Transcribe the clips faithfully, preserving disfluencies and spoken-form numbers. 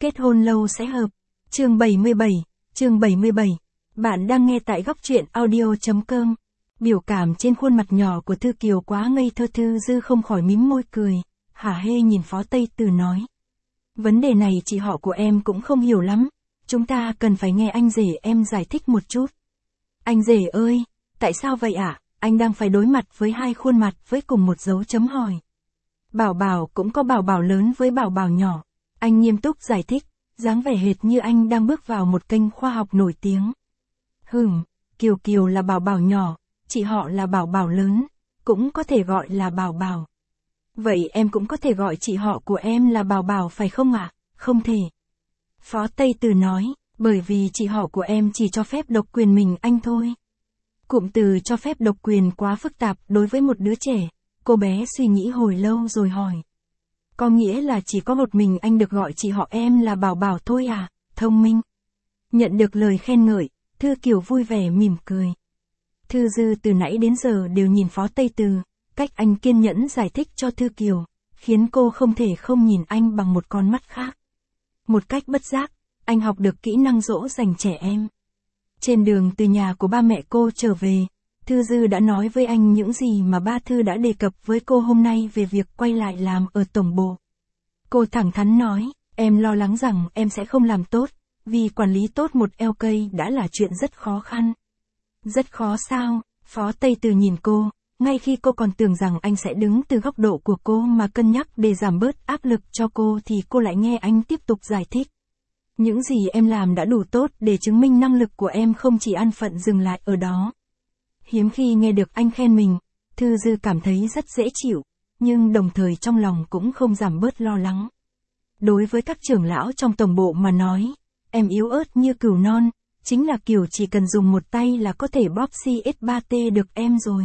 Kết hôn lâu sẽ hợp. Chương bảy mươi bảy, chương bảy mươi bảy. Bạn đang nghe tại góc truyện audio chấm com. Biểu cảm trên khuôn mặt nhỏ của Thư Kiều quá ngây thơ, Thư Dư không khỏi mím môi cười, hả hê nhìn Phó Tây Từ nói. Vấn đề này chị họ của em cũng không hiểu lắm, chúng ta cần phải nghe anh rể em giải thích một chút. Anh rể ơi, tại sao vậy ạ? À? Anh đang phải đối mặt với hai khuôn mặt với cùng một dấu chấm hỏi. Bảo Bảo cũng có Bảo Bảo lớn với Bảo Bảo nhỏ. Anh nghiêm túc giải thích, dáng vẻ hệt như anh đang bước vào một kênh khoa học nổi tiếng. Hừm, Kiều Kiều là Bảo Bảo nhỏ, chị họ là Bảo Bảo lớn, cũng có thể gọi là Bảo Bảo. Vậy em cũng có thể gọi chị họ của em là Bảo Bảo phải không ạ? À? Không thể. Phó Tây Từ nói, bởi vì chị họ của em chỉ cho phép độc quyền mình anh thôi. Cụm từ cho phép độc quyền quá phức tạp đối với một đứa trẻ, cô bé suy nghĩ hồi lâu rồi hỏi. Có nghĩa là chỉ có một mình anh được gọi chị họ em là Bảo Bảo thôi à? Thông minh. Nhận được lời khen ngợi, Thư Kiều vui vẻ mỉm cười. Thư Dư từ nãy đến giờ đều nhìn Phó Tây Từ, cách anh kiên nhẫn giải thích cho Thư Kiều, khiến cô không thể không nhìn anh bằng một con mắt khác. Một cách bất giác, anh học được kỹ năng dỗ dành trẻ em. Trên đường từ nhà của ba mẹ cô trở về, Thư Dư đã nói với anh những gì mà ba Thư đã đề cập với cô hôm nay về việc quay lại làm ở tổng bộ. Cô thẳng thắn nói, em lo lắng rằng em sẽ không làm tốt, vì quản lý tốt một lờ ca đã là chuyện rất khó khăn. Rất khó sao? Phó Tây Từ nhìn cô, ngay khi cô còn tưởng rằng anh sẽ đứng từ góc độ của cô mà cân nhắc để giảm bớt áp lực cho cô thì cô lại nghe anh tiếp tục giải thích. Những gì em làm đã đủ tốt để chứng minh năng lực của em không chỉ an phận dừng lại ở đó. Hiếm khi nghe được anh khen mình, Thư Dư cảm thấy rất dễ chịu, nhưng đồng thời trong lòng cũng không giảm bớt lo lắng. Đối với các trưởng lão trong tổng bộ mà nói, em yếu ớt như cừu non, chính là kiểu chỉ cần dùng một tay là có thể bóp xê ét ba tê được em rồi.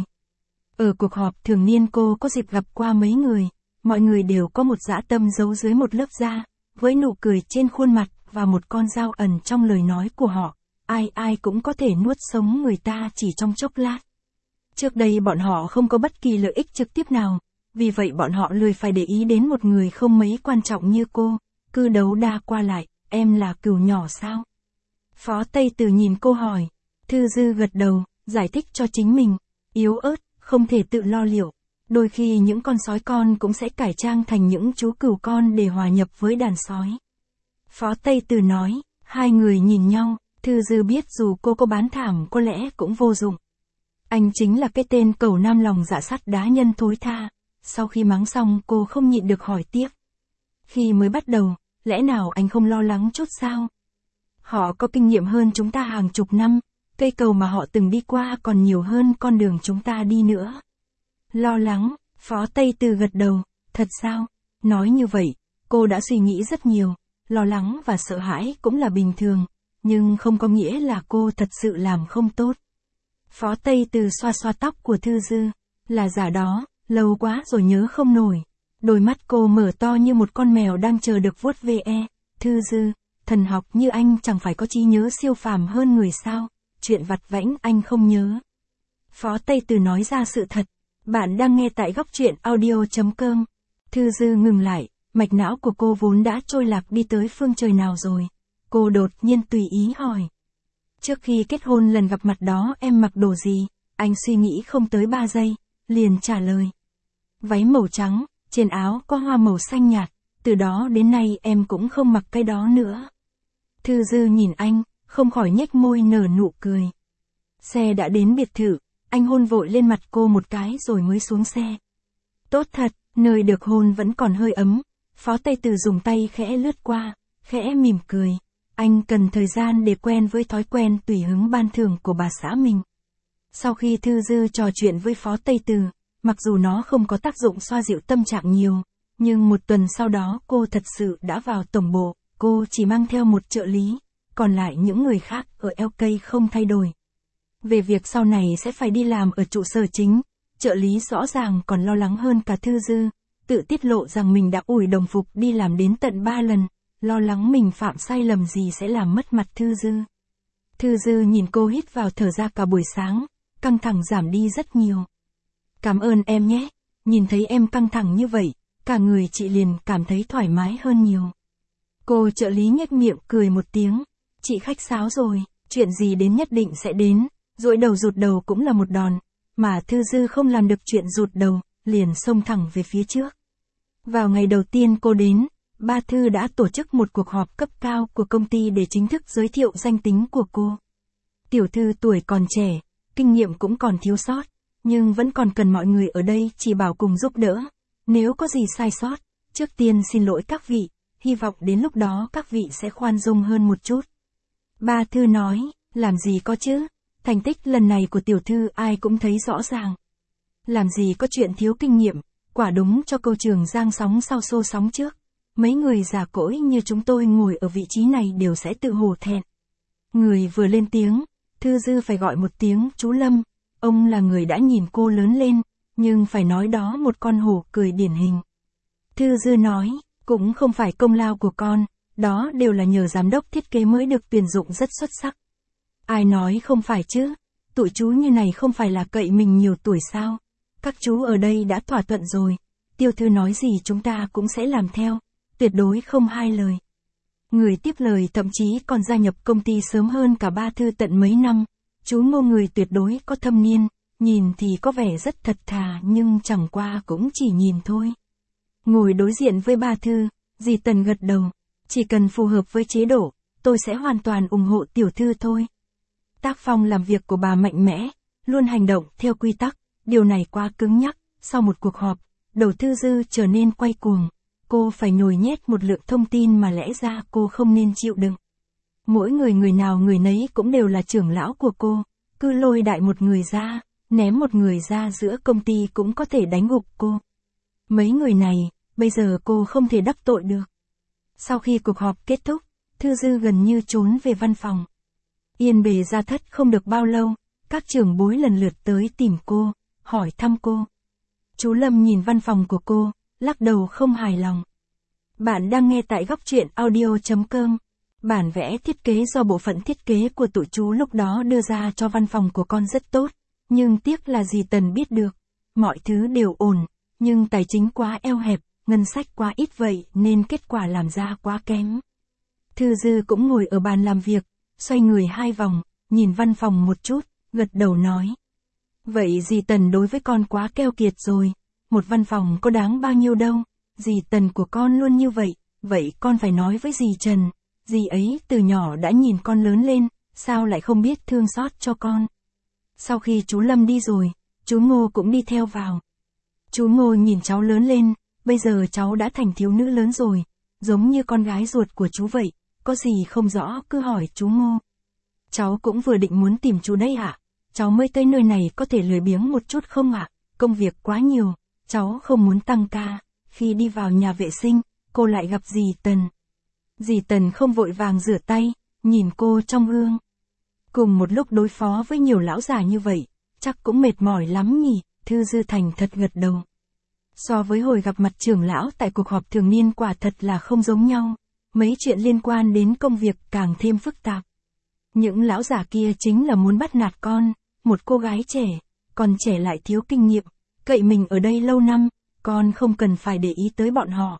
Ở cuộc họp thường niên cô có dịp gặp qua mấy người, mọi người đều có một dã tâm giấu dưới một lớp da, với nụ cười trên khuôn mặt và một con dao ẩn trong lời nói của họ, ai ai cũng có thể nuốt sống người ta chỉ trong chốc lát. Trước đây bọn họ không có bất kỳ lợi ích trực tiếp nào, vì vậy bọn họ lười phải để ý đến một người không mấy quan trọng như cô, cứ đấu đa qua lại, em là cừu nhỏ sao? Phó Tây Từ nhìn cô hỏi, Thư Dư gật đầu, giải thích cho chính mình, yếu ớt, không thể tự lo liệu. Đôi khi những con sói con cũng sẽ cải trang thành những chú cừu con để hòa nhập với đàn sói. Phó Tây Từ nói, hai người nhìn nhau, Thư Dư biết dù cô có bán thảm có lẽ cũng vô dụng. Anh chính là cái tên cẩu nam lòng dạ sắt đá nhân thối tha. Sau khi mắng xong cô không nhịn được hỏi tiếp. Khi mới bắt đầu, lẽ nào anh không lo lắng chút sao? Họ có kinh nghiệm hơn chúng ta hàng chục năm, cây cầu mà họ từng đi qua còn nhiều hơn con đường chúng ta đi nữa. Lo lắng, Phó Tây Từ gật đầu, thật sao? Nói như vậy, cô đã suy nghĩ rất nhiều, lo lắng và sợ hãi cũng là bình thường, nhưng không có nghĩa là cô thật sự làm không tốt. Phó Tây Từ xoa xoa tóc của Thư Dư, là giả đó, lâu quá rồi nhớ không nổi. Đôi mắt cô mở to như một con mèo đang chờ được vuốt ve. Thư Dư, thần học như anh chẳng phải có trí nhớ siêu phàm hơn người sao, chuyện vặt vãnh anh không nhớ. Phó Tây Từ nói ra sự thật, bạn đang nghe tại góc truyện audio chấm com. Thư Dư ngừng lại, mạch não của cô vốn đã trôi lạc đi tới phương trời nào rồi. Cô đột nhiên tùy ý hỏi. Trước khi kết hôn lần gặp mặt đó em mặc đồ gì? Anh suy nghĩ không tới ba giây, liền trả lời. Váy màu trắng, trên áo có hoa màu xanh nhạt, từ đó đến nay em cũng không mặc cái đó nữa. Thư Dư nhìn anh, không khỏi nhếch môi nở nụ cười. Xe đã đến biệt thự, anh hôn vội lên mặt cô một cái rồi mới xuống xe. Tốt thật, nơi được hôn vẫn còn hơi ấm. Phó Tây Từ dùng tay khẽ lướt qua, khẽ mỉm cười. Anh cần thời gian để quen với thói quen tùy hứng ban thưởng của bà xã mình. Sau khi Thư Dư trò chuyện với Phó Tây Từ, mặc dù nó không có tác dụng xoa dịu tâm trạng nhiều, nhưng một tuần sau đó cô thật sự đã vào tổng bộ, cô chỉ mang theo một trợ lý, còn lại những người khác ở lờ ca không thay đổi. Về việc sau này sẽ phải đi làm ở trụ sở chính, trợ lý rõ ràng còn lo lắng hơn cả Thư Dư, tự tiết lộ rằng mình đã ủi đồng phục đi làm đến tận ba lần, lo lắng mình phạm sai lầm gì sẽ làm mất mặt Thư Dư. Thư Dư nhìn cô hít vào thở ra cả buổi sáng, căng thẳng giảm đi rất nhiều. Cảm ơn em nhé, nhìn thấy em căng thẳng như vậy, cả người chị liền cảm thấy thoải mái hơn nhiều. Cô trợ lý nhếch miệng cười một tiếng. Chị khách sáo rồi, chuyện gì đến nhất định sẽ đến, dỗi đầu rụt đầu cũng là một đòn, mà Thư Dư không làm được chuyện rụt đầu, liền xông thẳng về phía trước. Vào ngày đầu tiên cô đến, ba Thư đã tổ chức một cuộc họp cấp cao của công ty để chính thức giới thiệu danh tính của cô. Tiểu Thư tuổi còn trẻ, kinh nghiệm cũng còn thiếu sót, nhưng vẫn còn cần mọi người ở đây chỉ bảo cùng giúp đỡ. Nếu có gì sai sót, trước tiên xin lỗi các vị, hy vọng đến lúc đó các vị sẽ khoan dung hơn một chút. Ba Thư nói, làm gì có chứ, thành tích lần này của Tiểu Thư ai cũng thấy rõ ràng. Làm gì có chuyện thiếu kinh nghiệm, quả đúng cho câu Trường Giang sóng sau xô sóng trước. Mấy người già cỗi như chúng tôi ngồi ở vị trí này đều sẽ tự hổ thẹn. Người vừa lên tiếng, Thư Dư phải gọi một tiếng chú Lâm, ông là người đã nhìn cô lớn lên, nhưng phải nói đó một con hổ cười điển hình. Thư Dư nói, cũng không phải công lao của con, đó đều là nhờ giám đốc thiết kế mới được tuyển dụng rất xuất sắc. Ai nói không phải chứ, tụi chú như này không phải là cậy mình nhiều tuổi sao, các chú ở đây đã thỏa thuận rồi, Tiểu Thư nói gì chúng ta cũng sẽ làm theo, tuyệt đối không hai lời. Người tiếp lời thậm chí còn gia nhập công ty sớm hơn cả ba Thư tận mấy năm, chú Ngô người tuyệt đối có thâm niên, nhìn thì có vẻ rất thật thà nhưng chẳng qua cũng chỉ nhìn thôi. Ngồi đối diện với ba Thư, dì Tần gật đầu, chỉ cần phù hợp với chế độ, tôi sẽ hoàn toàn ủng hộ Tiểu Thư thôi. Tác phong làm việc của bà mạnh mẽ, luôn hành động theo quy tắc, điều này quá cứng nhắc, sau một cuộc họp, đầu Thư Dư trở nên quay cuồng. Cô phải nhồi nhét một lượng thông tin mà lẽ ra cô không nên chịu đựng. Mỗi người người nào người nấy cũng đều là trưởng lão của cô, cứ lôi đại một người ra, ném một người ra giữa công ty cũng có thể đánh gục cô. Mấy người này, bây giờ cô không thể đắc tội được. Sau khi cuộc họp kết thúc, Thư Dư gần như trốn về văn phòng. Yên bề gia thất không được bao lâu, các trưởng bối lần lượt tới tìm cô, hỏi thăm cô. Chú Lâm nhìn văn phòng của cô, lắc đầu không hài lòng. Bạn đang nghe tại góc truyện audio chấm com. Bản vẽ thiết kế do bộ phận thiết kế của tụi chú lúc đó đưa ra cho văn phòng của con rất tốt, nhưng tiếc là dì Tần biết được. Mọi thứ đều ổn, nhưng tài chính quá eo hẹp, ngân sách quá ít vậy nên kết quả làm ra quá kém. Thư Dư cũng ngồi ở bàn làm việc, xoay người hai vòng, nhìn văn phòng một chút, gật đầu nói. Vậy dì Tần đối với con quá keo kiệt rồi. Một văn phòng có đáng bao nhiêu đâu, dì Tần của con luôn như vậy, vậy con phải nói với dì Trần, dì ấy từ nhỏ đã nhìn con lớn lên, sao lại không biết thương xót cho con. Sau khi chú Lâm đi rồi, chú Ngô cũng đi theo vào. Chú Ngô nhìn cháu lớn lên, bây giờ cháu đã thành thiếu nữ lớn rồi, giống như con gái ruột của chú vậy, có gì không rõ cứ hỏi chú Ngô. Cháu cũng vừa định muốn tìm chú đây ạ, cháu mới tới nơi này có thể lười biếng một chút không ạ, công việc quá nhiều. Cháu không muốn tăng ca. Khi đi vào nhà vệ sinh, cô lại gặp dì Tần. Dì Tần không vội vàng rửa tay, nhìn cô trong gương. Cùng một lúc đối phó với nhiều lão già như vậy, chắc cũng mệt mỏi lắm nhỉ, Thư Dư thành thật gật đầu. So với hồi gặp mặt trưởng lão tại cuộc họp thường niên quả thật là không giống nhau, mấy chuyện liên quan đến công việc càng thêm phức tạp. Những lão già kia chính là muốn bắt nạt con, một cô gái trẻ, còn trẻ lại thiếu kinh nghiệm. Cậy mình ở đây lâu năm, con không cần phải để ý tới bọn họ.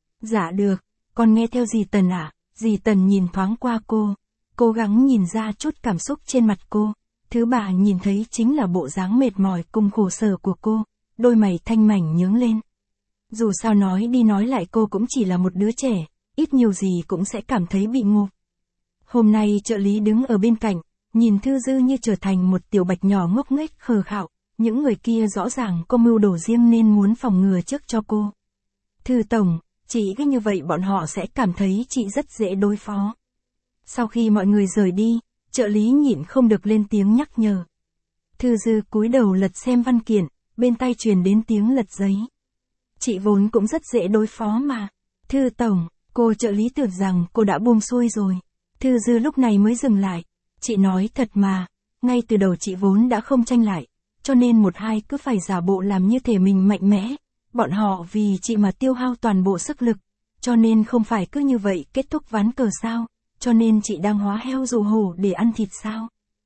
Dạ được, con nghe theo dì Tần ạ. À? Dì Tần nhìn thoáng qua cô, cố gắng nhìn ra chút cảm xúc trên mặt cô. Thứ bà nhìn thấy chính là bộ dáng mệt mỏi cùng khổ sở của cô, đôi mày thanh mảnh nhướng lên. Dù sao nói đi nói lại cô cũng chỉ là một đứa trẻ, ít nhiều gì cũng sẽ cảm thấy bị ngộp. Hôm nay trợ lý đứng ở bên cạnh, nhìn Thư Dư như trở thành một tiểu bạch nhỏ ngốc nghếch khờ khạo. Những người kia rõ ràng có mưu đồ riêng nên muốn phòng ngừa trước cho cô. Thư tổng, chị cứ như vậy bọn họ sẽ cảm thấy chị rất dễ đối phó. Sau khi mọi người rời đi, trợ lý nhịn không được lên tiếng nhắc nhở. Thư Dư cúi đầu lật xem văn kiện, bên tai truyền đến tiếng lật giấy. Chị vốn cũng rất dễ đối phó mà. Thư tổng, cô trợ lý tưởng rằng cô đã buông xuôi rồi. Thư Dư lúc này mới dừng lại. Chị nói thật mà, ngay từ đầu chị vốn đã không tranh lại. Cho nên một hai cứ phải giả bộ làm như thể mình mạnh mẽ. Bọn họ vì chị mà tiêu hao toàn bộ sức lực. Cho nên không phải cứ như vậy kết thúc ván cờ sao. Cho nên chị đang hóa heo dụ hổ để ăn thịt sao.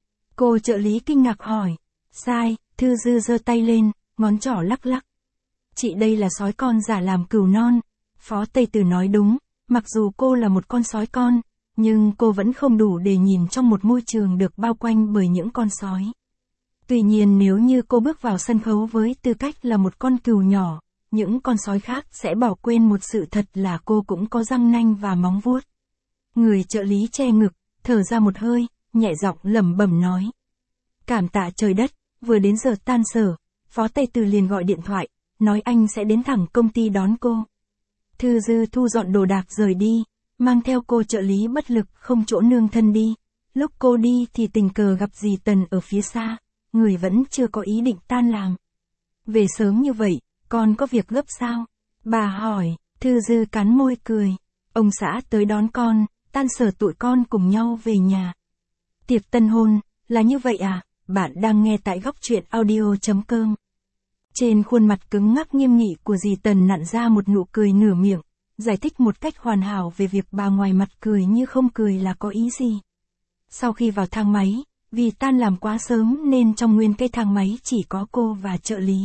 Cô trợ lý kinh ngạc hỏi. Sai, Thư Dư giơ tay lên, ngón trỏ lắc lắc. Chị đây là sói con giả làm cừu non. Phó Tây Từ nói đúng. Mặc dù cô là một con sói con, nhưng cô vẫn không đủ để nhìn trong một môi trường được bao quanh bởi những con sói. Tuy nhiên nếu như cô bước vào sân khấu với tư cách là một con cừu nhỏ, những con sói khác sẽ bỏ quên một sự thật là cô cũng có răng nanh và móng vuốt. Người trợ lý che ngực, thở ra một hơi, nhẹ giọng lẩm bẩm nói. Cảm tạ trời đất, vừa đến giờ tan sở, Phó Tây Từ liền gọi điện thoại, nói anh sẽ đến thẳng công ty đón cô. Thư Dư thu dọn đồ đạc rời đi, mang theo cô trợ lý bất lực không chỗ nương thân đi. Lúc cô đi thì tình cờ gặp dì Tần ở phía xa, người vẫn chưa có ý định tan làm. Về sớm như vậy, con có việc gấp sao? Bà hỏi, Thư Dư cắn môi cười. Ông xã tới đón con, tan sở tụi con cùng nhau về nhà. Tiệc tân hôn, là như vậy à? Bạn đang nghe tại góc truyện audio chấm com. Trên khuôn mặt cứng ngắc nghiêm nghị của dì Tần nặn ra một nụ cười nửa miệng, giải thích một cách hoàn hảo về việc bà ngoài mặt cười như không cười là có ý gì. Sau khi vào thang máy, vì tan làm quá sớm nên trong nguyên cái thang máy chỉ có cô và trợ lý.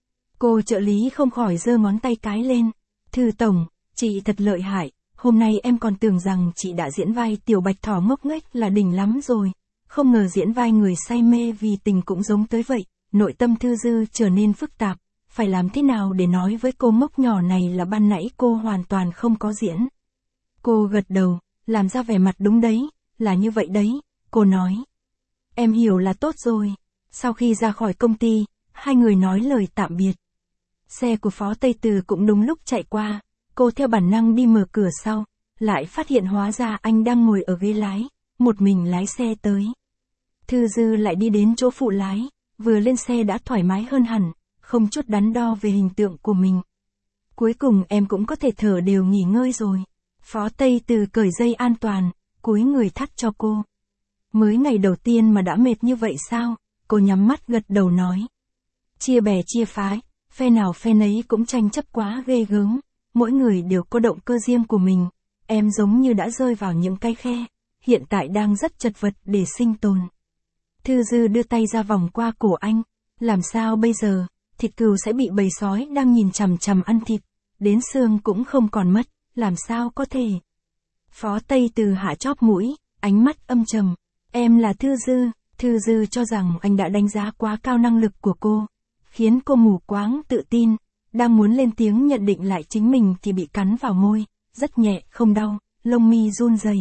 Cô trợ lý không khỏi giơ ngón tay cái lên. Thư tổng, chị thật lợi hại, hôm nay em còn tưởng rằng chị đã diễn vai tiểu bạch thỏ ngốc nghếch là đỉnh lắm rồi. Không ngờ diễn vai người say mê vì tình cũng giống tới vậy. Nội tâm Thư Dư trở nên phức tạp, phải làm thế nào để nói với cô ngốc nhỏ này là ban nãy cô hoàn toàn không có diễn. Cô gật đầu, làm ra vẻ mặt đúng đấy, là như vậy đấy, cô nói. Em hiểu là tốt rồi. Sau khi ra khỏi công ty, hai người nói lời tạm biệt. Xe của Phó Tây Từ cũng đúng lúc chạy qua, cô theo bản năng đi mở cửa sau, lại phát hiện hóa ra anh đang ngồi ở ghế lái, một mình lái xe tới. Thư Dư lại đi đến chỗ phụ lái, vừa lên xe đã thoải mái hơn hẳn, không chút đắn đo về hình tượng của mình. Cuối cùng em cũng có thể thở đều nghỉ ngơi rồi. Phó Tây Từ cởi dây an toàn, cúi người thắt cho cô. Mới ngày đầu tiên mà đã mệt như vậy sao? Cô nhắm mắt gật đầu nói. Chia bè chia phái, phe nào phe nấy cũng tranh chấp quá ghê gớm, mỗi người đều có động cơ riêng của mình. Em giống như đã rơi vào những cái khe, hiện tại đang rất chật vật để sinh tồn. Thư Dư đưa tay ra vòng qua cổ anh. Làm sao bây giờ? Thịt cừu sẽ bị bầy sói đang nhìn chằm chằm ăn thịt, đến xương cũng không còn mất, làm sao có thể? Phó Tây Từ hạ chóp mũi, ánh mắt âm trầm. Em là Thư Dư. Thư Dư cho rằng anh đã đánh giá quá cao năng lực của cô, khiến cô mù quáng tự tin, đang muốn lên tiếng nhận định lại chính mình thì bị cắn vào môi, rất nhẹ không đau, lông mi run rẩy.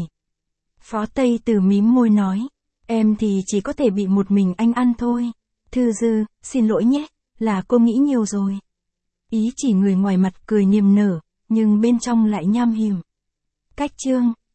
Phó Tây Từ mím môi nói. Em thì chỉ có thể bị một mình anh ăn thôi. Thư Dư, xin lỗi nhé, là cô nghĩ nhiều rồi. Ý chỉ người ngoài mặt cười niềm nở, nhưng bên trong lại nham hiểm. Cách chương